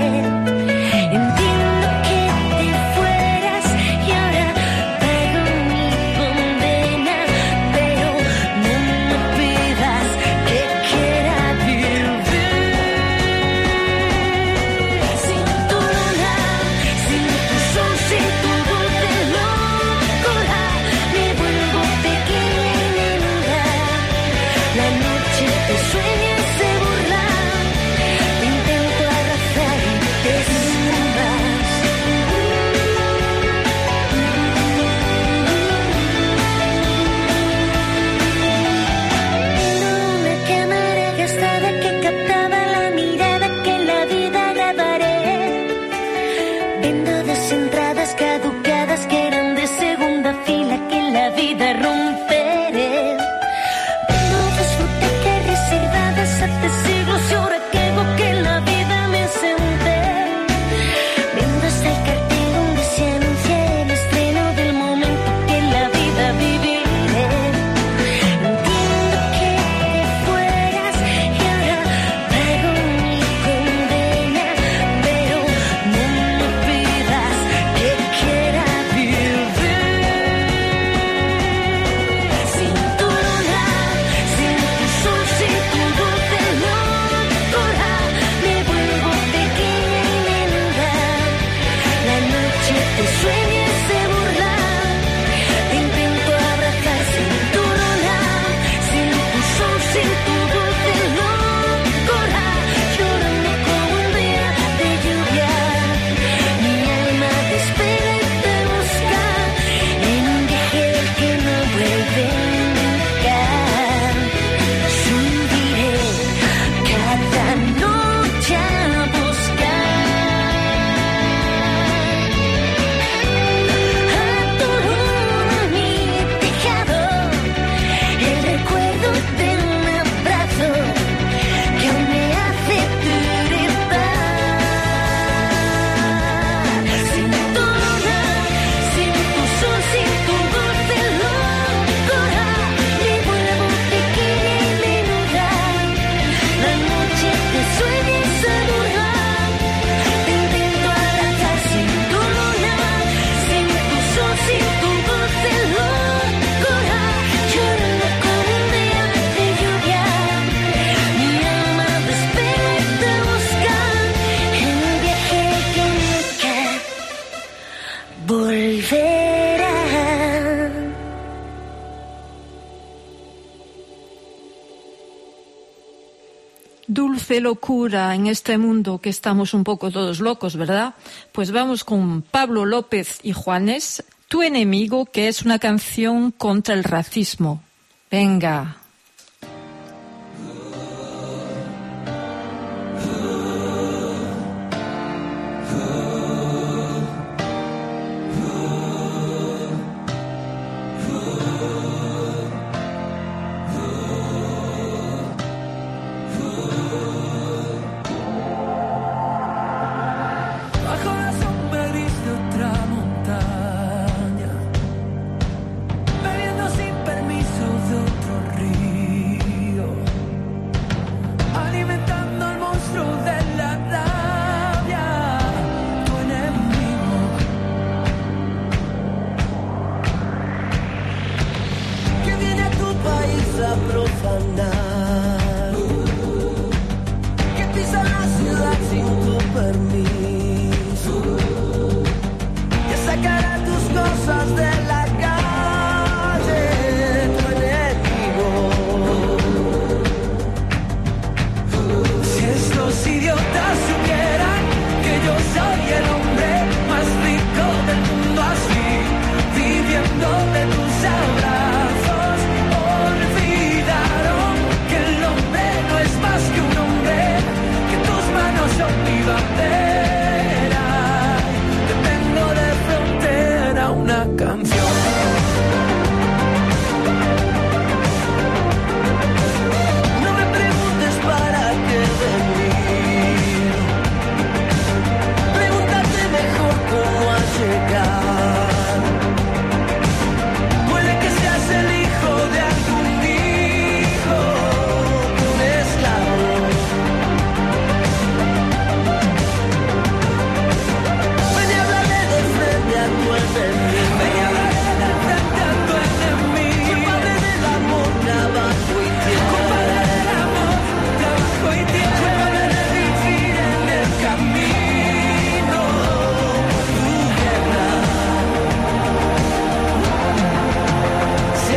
Dulce locura en este mundo que estamos un poco todos locos, ¿verdad? Pues vamos con Pablo López y Juanes, Tu enemigo, que es una canción contra el racismo. Venga. Bebiendo sin permiso de otro río.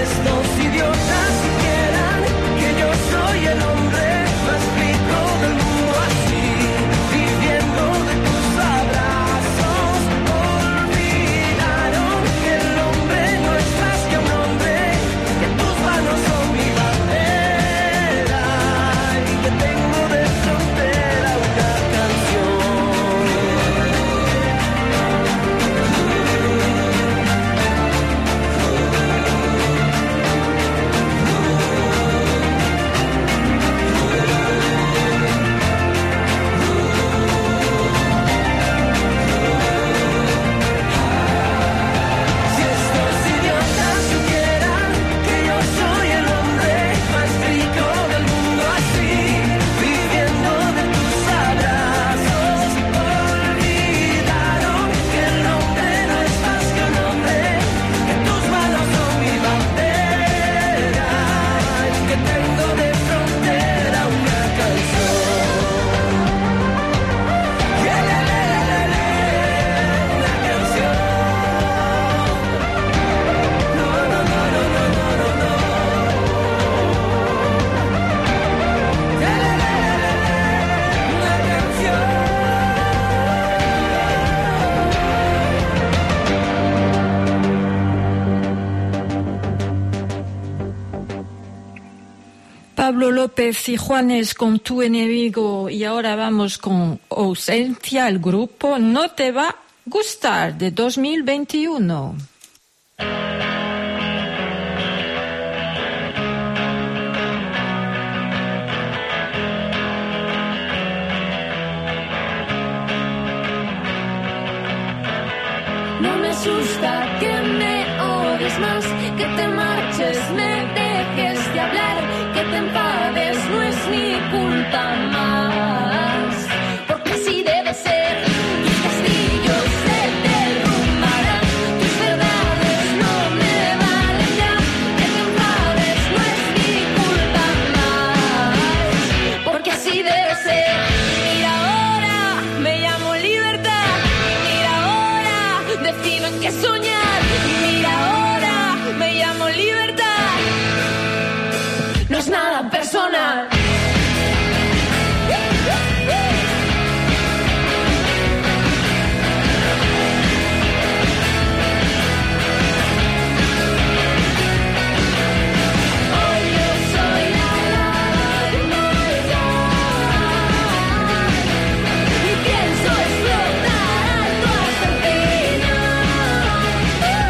estos idiotas supieran que yo soy el hombre más rico del mundo, así, viviendo de tus abrazos, olvidaron que el hombre no es más que un hombre, que tus manos son mi bandera y que tengo de frontera una canción. Si estos idiotas supieran que yo soy el hombre más rico del mundo, así, viviendo de tus abrazos, olvidaron que el hombre no es más que un hombre, que tus manos son mi bandera y que tengo de frontera una canción. Yeah, la, la, la, la, la, una canción. No, no, no, no, no, no, no, no. Yeah, la, la, la, la, la, una canción. Pablo López y Juanes con Tu enemigo, y ahora vamos con Ausencia, el grupo No te va a gustar, de dos mil veintiuno. No me asusta que me odies más, que te marches, me dejes de hablar, que te enfades, no es mi culpa más, porque así debe ser. Tus castillos se derrumbarán, tus verdades no me valen ya, que te enfades, no es mi culpa más, porque así debe ser. Mira ahora, me llamo libertad, mira ahora, decido en qué soñar, mira ahora, me llamo libertad, no es nada personal. Hoy yo soy la humanidad y pienso explotar alto hasta el final.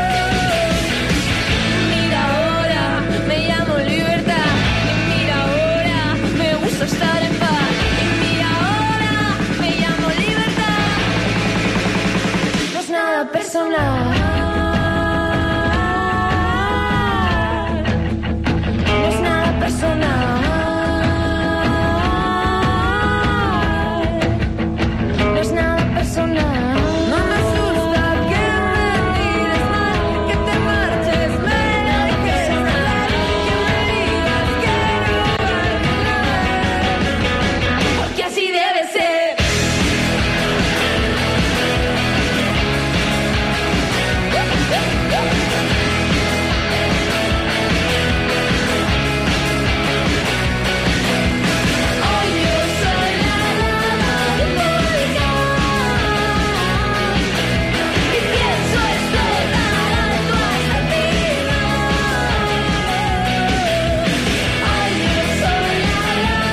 Mira ahora, me llamo libertad, y mira ahora, me gusta estar en paz, y mira ahora, me llamo libertad, no es nada personal. No es nada personal. No es nada personal. No me asusta que me mires mal, que te marches, me dejes hablar, que me digas que no vale nada, porque así debe ser. Hoy yo soy la humanidad y pienso explotar alto hasta el final. Hoy yo soy la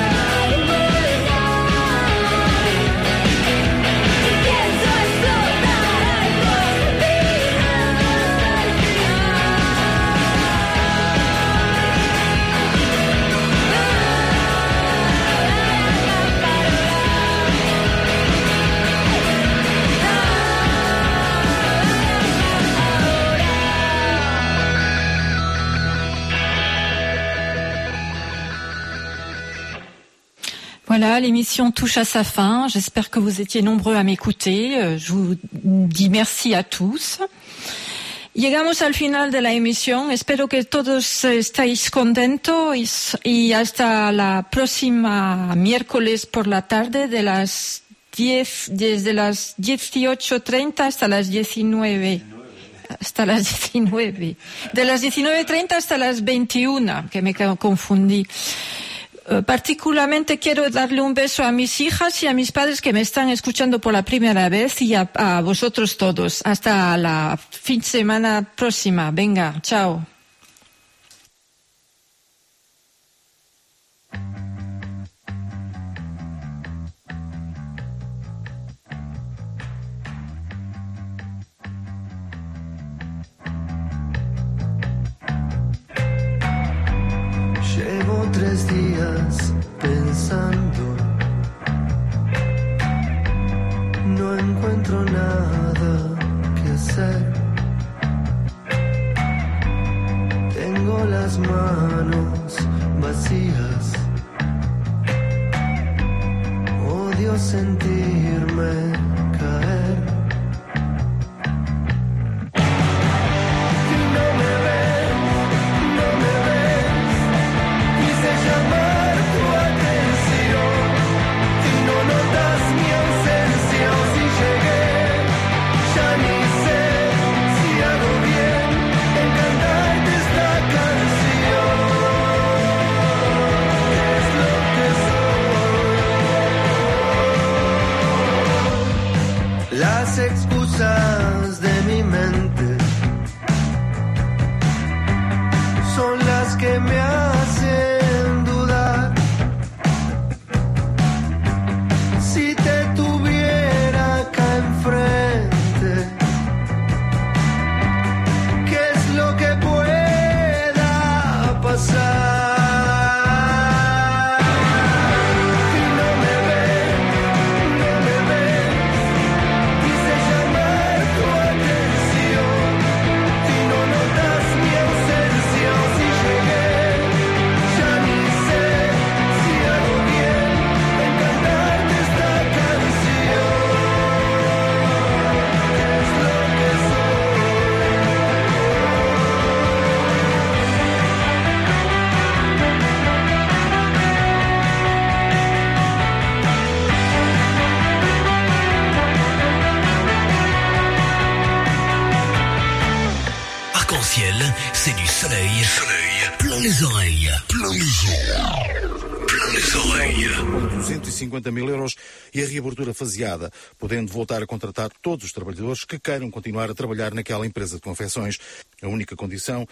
humanidad y pienso explotar alto hasta el Voilà, l'émission touche à sa fin. J'espère que vous étiez nombreux à m'écouter. Euh, Je vous dis merci à tous. Llegamos al final de la emisión. Espero que todos estéis contentos y, y hasta la próxima miércoles por la tarde de las diez, desde las dieciocho treinta hasta las diecinueve. hasta las diecinueve. De las diecinueve treinta hasta las veintiuna, que me confundí. Uh, particularmente quiero darle un beso a mis hijas y a mis padres que me están escuchando por la primera vez y a, a vosotros todos. Hasta la fin de semana próxima. Venga, chao. Llevo tres días pensando, no encuentro nada que hacer. Tengo las manos vacías, odio sentirme caer. Las excusas de mi mente son las que me hacen dudar. Si te tuviera acá enfrente, ¿qué es lo que pueda pasar? C'est du soleil, soleil, plein les oreilles, plein les oreilles, plein les oreilles. duzentos e cinquenta mil euros e a reabertura faseada, podendo voltar a contratar todos os trabalhadores que queiram continuar a trabalhar naquela empresa de confecções. A única condição